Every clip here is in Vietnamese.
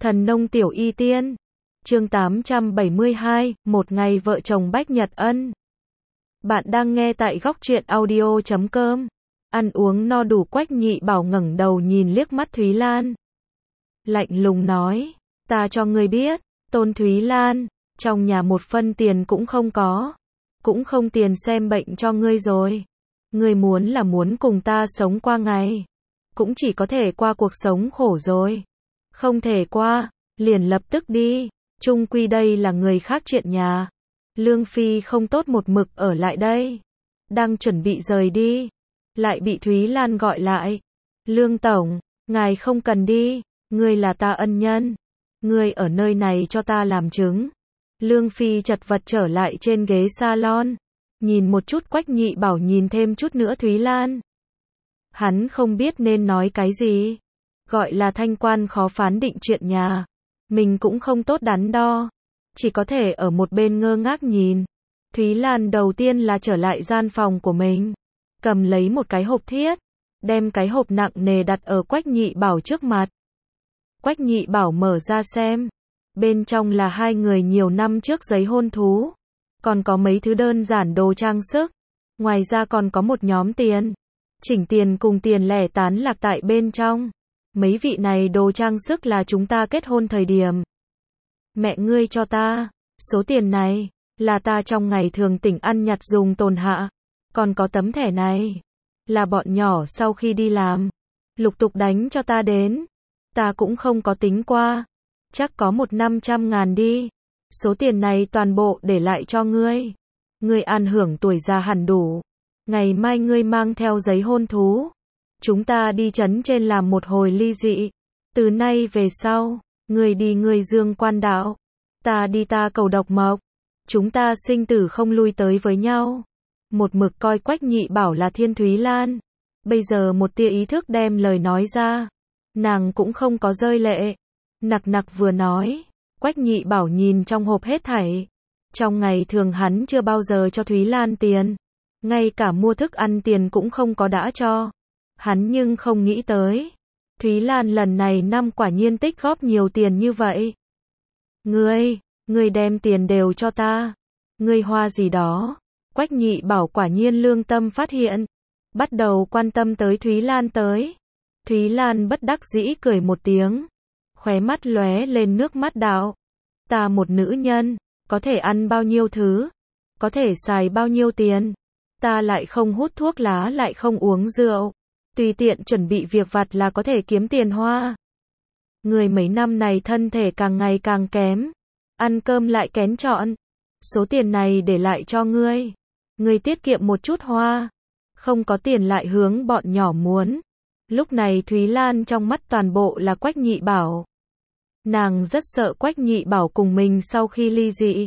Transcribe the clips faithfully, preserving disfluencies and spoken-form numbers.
Thần nông tiểu y tiên. Chương tám trăm bảy mươi hai, một ngày vợ chồng Bách Nhật Ân. Bạn đang nghe tại góc truyện audio chấm com. Ăn uống no đủ, Quách Nhị Bảo ngẩng đầu nhìn liếc mắt Thúy Lan. Lạnh lùng nói, ta cho ngươi biết, Tôn Thúy Lan, trong nhà một phân tiền cũng không có. Cũng không tiền xem bệnh cho ngươi rồi. Ngươi muốn là muốn cùng ta sống qua ngày. Cũng chỉ có thể qua cuộc sống khổ rồi. Không thể qua, liền lập tức đi. Chung quy đây là người khác chuyện nhà. Lương Phi không tốt một mực ở lại đây. Đang chuẩn bị rời đi. Lại bị Thúy Lan gọi lại. Lương Tổng, ngài không cần đi. Ngươi là ta ân nhân. Ngươi ở nơi này cho ta làm chứng. Lương Phi chật vật trở lại trên ghế salon. Nhìn một chút Quách Nhị Bảo, nhìn thêm chút nữa Thúy Lan. Hắn không biết nên nói cái gì. Gọi là thanh quan khó phán định chuyện nhà. Mình cũng không tốt đắn đo. Chỉ có thể ở một bên ngơ ngác nhìn. Thúy Lan đầu tiên là trở lại gian phòng của mình. Cầm lấy một cái hộp thiết. Đem cái hộp nặng nề đặt ở Quách Nhị Bảo trước mặt. Quách Nhị Bảo mở ra xem. Bên trong là hai người nhiều năm trước giấy hôn thú. Còn có mấy thứ đơn giản đồ trang sức. Ngoài ra còn có một nhóm tiền. Chỉnh tiền cùng tiền lẻ tán lạc tại bên trong. Mấy vị này đồ trang sức là chúng ta kết hôn thời điểm mẹ ngươi cho ta. Số tiền này là ta trong ngày thường tỉnh ăn nhặt dùng tồn hạ. Còn có tấm thẻ này là bọn nhỏ sau khi đi làm lục tục đánh cho ta đến. Ta cũng không có tính qua. Chắc có một năm trăm ngàn đi. Số tiền này toàn bộ để lại cho ngươi. Ngươi ăn hưởng tuổi già hẳn đủ. Ngày mai ngươi mang theo giấy hôn thú. Chúng ta đi trấn trên làm một hồi ly dị. Từ nay về sau, ngươi đi ngươi dương quan đạo. Ta đi ta cầu độc mộc. Chúng ta sinh tử không lui tới với nhau. Một mực coi Quách Nhị Bảo là Thiên Thúy Lan. Bây giờ một tia ý thức đem lời nói ra. Nàng cũng không có rơi lệ. Nặc nặc vừa nói. Quách Nhị Bảo nhìn trong hộp hết thảy. Trong ngày thường hắn chưa bao giờ cho Thúy Lan tiền. Ngay cả mua thức ăn tiền cũng không có đã cho. Hắn nhưng không nghĩ tới. Thúy Lan lần này năm quả nhiên tích góp nhiều tiền như vậy. Ngươi, ngươi đem tiền đều cho ta. Ngươi hoa gì đó. Quách Nhị Bảo quả nhiên lương tâm phát hiện. Bắt đầu quan tâm tới Thúy Lan tới. Thúy Lan bất đắc dĩ cười một tiếng. Khóe mắt lóe lên nước mắt đạo. Ta một nữ nhân, có thể ăn bao nhiêu thứ. Có thể xài bao nhiêu tiền. Ta lại không hút thuốc lá, lại không uống rượu. Tùy tiện chuẩn bị việc vặt là có thể kiếm tiền hoa. Người mấy năm này thân thể càng ngày càng kém. Ăn cơm lại kén chọn. Số tiền này để lại cho ngươi. Ngươi tiết kiệm một chút hoa. Không có tiền lại hướng bọn nhỏ muốn. Lúc này Thúy Lan trong mắt toàn bộ là Quách Nhị Bảo. Nàng rất sợ Quách Nhị Bảo cùng mình sau khi ly dị.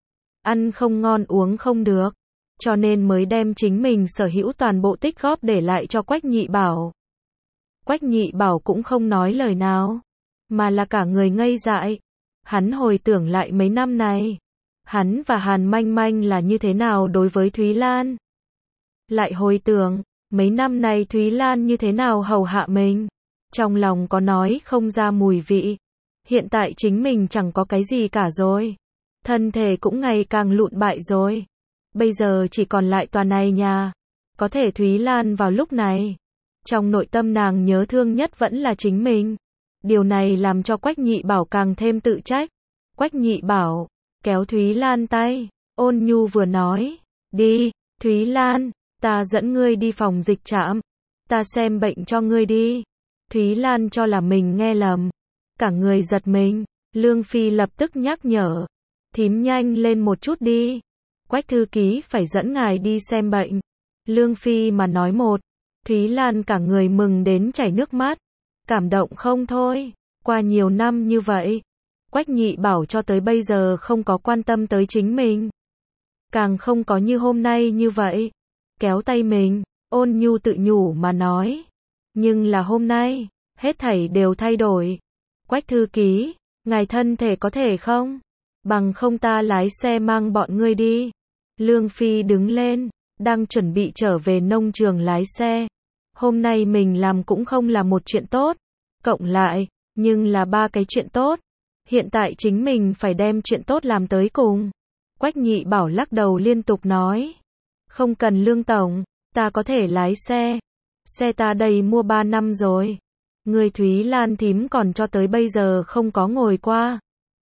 Ăn không ngon uống không được. Cho nên mới đem chính mình sở hữu toàn bộ tích góp để lại cho Quách Nhị Bảo. Quách Nhị Bảo cũng không nói lời nào. Mà là cả người ngây dại. Hắn hồi tưởng lại mấy năm này. Hắn và Hàn Manh Manh là như thế nào đối với Thúy Lan. Lại hồi tưởng, mấy năm này Thúy Lan như thế nào hầu hạ mình. Trong lòng có nói không ra mùi vị. Hiện tại chính mình chẳng có cái gì cả rồi. Thân thể cũng ngày càng lụn bại rồi. Bây giờ chỉ còn lại toàn này nhà. Có thể Thúy Lan vào lúc này. Trong nội tâm nàng nhớ thương nhất vẫn là chính mình. Điều này làm cho Quách Nhị Bảo càng thêm tự trách. Quách Nhị Bảo kéo Thúy Lan tay. Ôn nhu vừa nói. Đi, Thúy Lan, ta dẫn ngươi đi phòng dịch trạm. Ta xem bệnh cho ngươi đi. Thúy Lan cho là mình nghe lầm. Cả người giật mình. Lương Phi lập tức nhắc nhở. Thím nhanh lên một chút đi. Quách thư ký phải dẫn ngài đi xem bệnh. Lương Phi mà nói một. Thúy Lan cả người mừng đến chảy nước mắt. Cảm động không thôi. Qua nhiều năm như vậy. Quách Nhị Bảo cho tới bây giờ không có quan tâm tới chính mình. Càng không có như hôm nay như vậy. Kéo tay mình. Ôn nhu tự nhủ mà nói. Nhưng là hôm nay. Hết thảy đều thay đổi. Quách thư ký. Ngài thân thể có thể không? Bằng không ta lái xe mang bọn ngươi đi. Lương Phi đứng lên, đang chuẩn bị trở về nông trường lái xe. Hôm nay mình làm cũng không là một chuyện tốt. Cộng lại, Nhưng là ba cái chuyện tốt. Hiện tại chính mình phải đem chuyện tốt làm tới cùng. Quách Nhị Bảo lắc đầu liên tục nói. Không cần Lương Tổng, ta có thể lái xe. Xe ta đầy mua ba năm rồi. Người Thúy Lan thím còn cho tới bây giờ không có ngồi qua.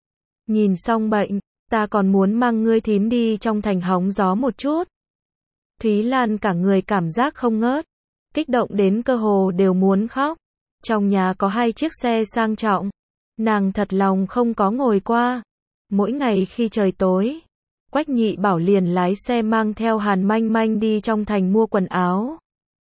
Nhìn xong bệnh, ta còn muốn mang ngươi thím đi trong thành hóng gió một chút. Thúy Lan cả người cảm giác không ngớt, kích động đến cơ hồ đều muốn khóc. Trong nhà có hai chiếc xe sang trọng, nàng thật lòng không có ngồi qua. Mỗi ngày khi trời tối, Quách Nhị Bảo liền lái xe mang theo Hàn Manh Manh đi trong thành mua quần áo,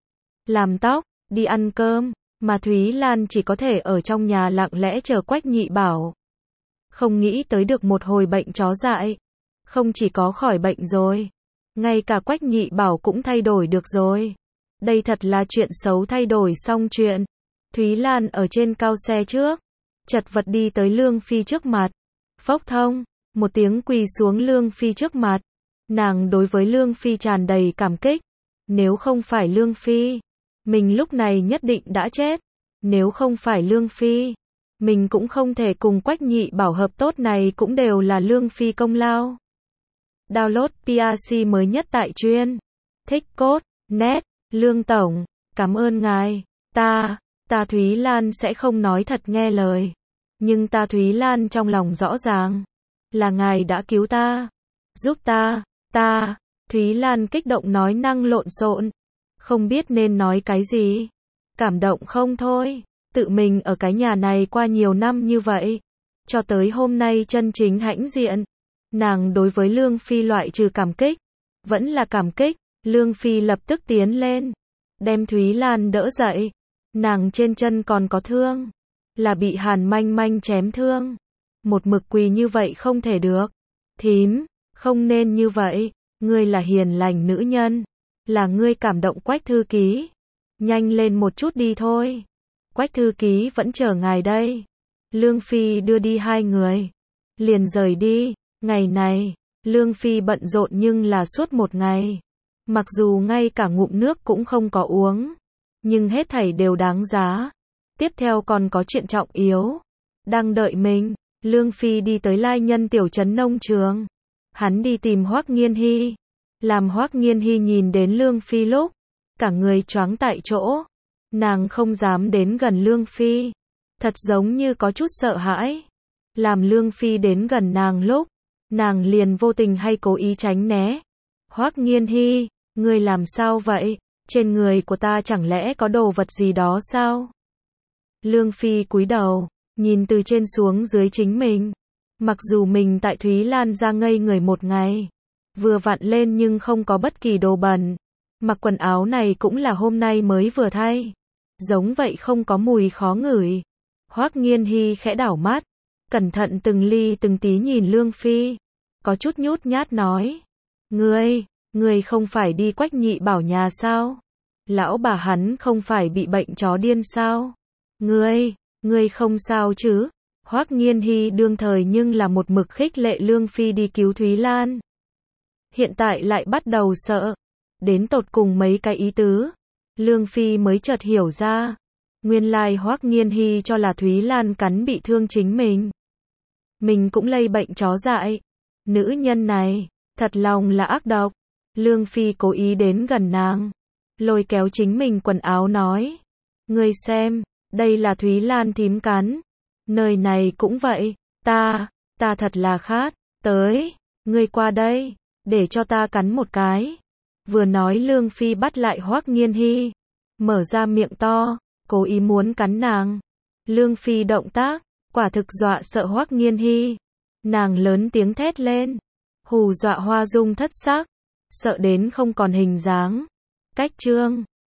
làm tóc, đi ăn cơm, mà Thúy Lan chỉ có thể ở trong nhà lặng lẽ chờ Quách Nhị Bảo. Không nghĩ tới được một hồi bệnh chó dại, không chỉ có khỏi bệnh rồi, ngay cả Quách Nhị Bảo cũng thay đổi được rồi. Đây thật là chuyện xấu thay đổi xong chuyện. Thúy Lan ở trên cao xe trước, chật vật đi tới Lương Phi trước mặt. Phốc thông, một tiếng quỳ xuống Lương Phi trước mặt. Nàng đối với Lương Phi tràn đầy cảm kích. Nếu không phải Lương Phi, mình lúc này nhất định đã chết. Nếu không phải Lương Phi, mình cũng không thể cùng Quách Nhị Bảo hợp tốt, này cũng đều là Lương Phi công lao. Download pê rờ xê mới nhất tại chuyên thích cốt net. Lương Tổng, cảm ơn ngài. Ta, ta Thúy Lan sẽ không nói thật nghe lời. Nhưng ta Thúy Lan trong lòng rõ ràng, là ngài đã cứu ta, giúp ta, ta, Thúy Lan kích động nói năng lộn xộn, không biết nên nói cái gì. Cảm động không thôi, tự mình ở cái nhà này qua nhiều năm như vậy, cho tới hôm nay chân chính hãnh diện. Nàng đối với Lương Phi loại trừ cảm kích, vẫn là cảm kích. Lương Phi lập tức tiến lên, đem Thúy Lan đỡ dậy. Nàng trên chân còn có thương, là bị Hàn Manh Manh chém thương. Một mực quỳ như vậy không thể được. Thím, không nên như vậy, ngươi là hiền lành nữ nhân, là ngươi cảm động Quách thư ký. Nhanh lên một chút đi thôi. Quách thư ký vẫn chờ ngài đây. Lương Phi đưa đi hai người, liền rời đi. Ngày này, Lương Phi bận rộn nhưng là suốt một ngày. Mặc dù ngay cả ngụm nước cũng không có uống, nhưng hết thảy đều đáng giá. Tiếp theo còn có chuyện trọng yếu đang đợi mình. Lương Phi đi tới Lai Nhân tiểu trấn nông trường. Hắn đi tìm Hoắc Nghiên Hy. Làm Hoắc Nghiên Hy nhìn đến Lương Phi lúc, cả người choáng tại chỗ. Nàng không dám đến gần Lương Phi, thật giống như có chút sợ hãi. Làm Lương Phi đến gần nàng lúc, nàng liền vô tình hay cố ý tránh né. Hoắc Nghiên Hy, ngươi làm sao vậy? Trên người của ta chẳng lẽ có đồ vật gì đó sao? Lương Phi cúi đầu, nhìn từ trên xuống dưới chính mình. Mặc dù mình tại Thúy Lan ra ngây người một ngày, vừa vặn lên nhưng không có bất kỳ đồ bẩn. Mặc quần áo này cũng là hôm nay mới vừa thay. Giống vậy không có mùi khó ngửi. Hoắc Nghiên Hy khẽ đảo mắt, cẩn thận từng ly từng tí nhìn Lương Phi, có chút nhút nhát nói. Ngươi, ngươi không phải đi Quách Nhị Bảo nhà sao? Lão bà hắn không phải bị bệnh chó điên sao? Ngươi, ngươi không sao chứ? Hoắc Nghiên Hy đương thời nhưng là một mực khích lệ Lương Phi đi cứu Thúy Lan. Hiện tại lại bắt đầu sợ. Đến tột cùng mấy cái ý tứ. Lương Phi mới chợt hiểu ra. Nguyên lai Hoắc Nghiên Hy cho là Thúy Lan cắn bị thương chính mình. Mình cũng lây bệnh chó dại. Nữ nhân này, thật lòng là ác độc. Lương Phi cố ý đến gần nàng, lôi kéo chính mình quần áo nói. Ngươi xem, đây là Thúy Lan thím cắn. Nơi này cũng vậy, ta, ta thật là khát, tới, ngươi qua đây, để cho ta cắn một cái. Vừa nói Lương Phi bắt lại Hoắc Nghiên Hy, mở ra miệng to, cố ý muốn cắn nàng. Lương Phi động tác, quả thực dọa sợ Hoắc Nghiên Hy. Nàng lớn tiếng thét lên, hù dọa Hoa Dung thất sắc, sợ đến không còn hình dáng. Cách chương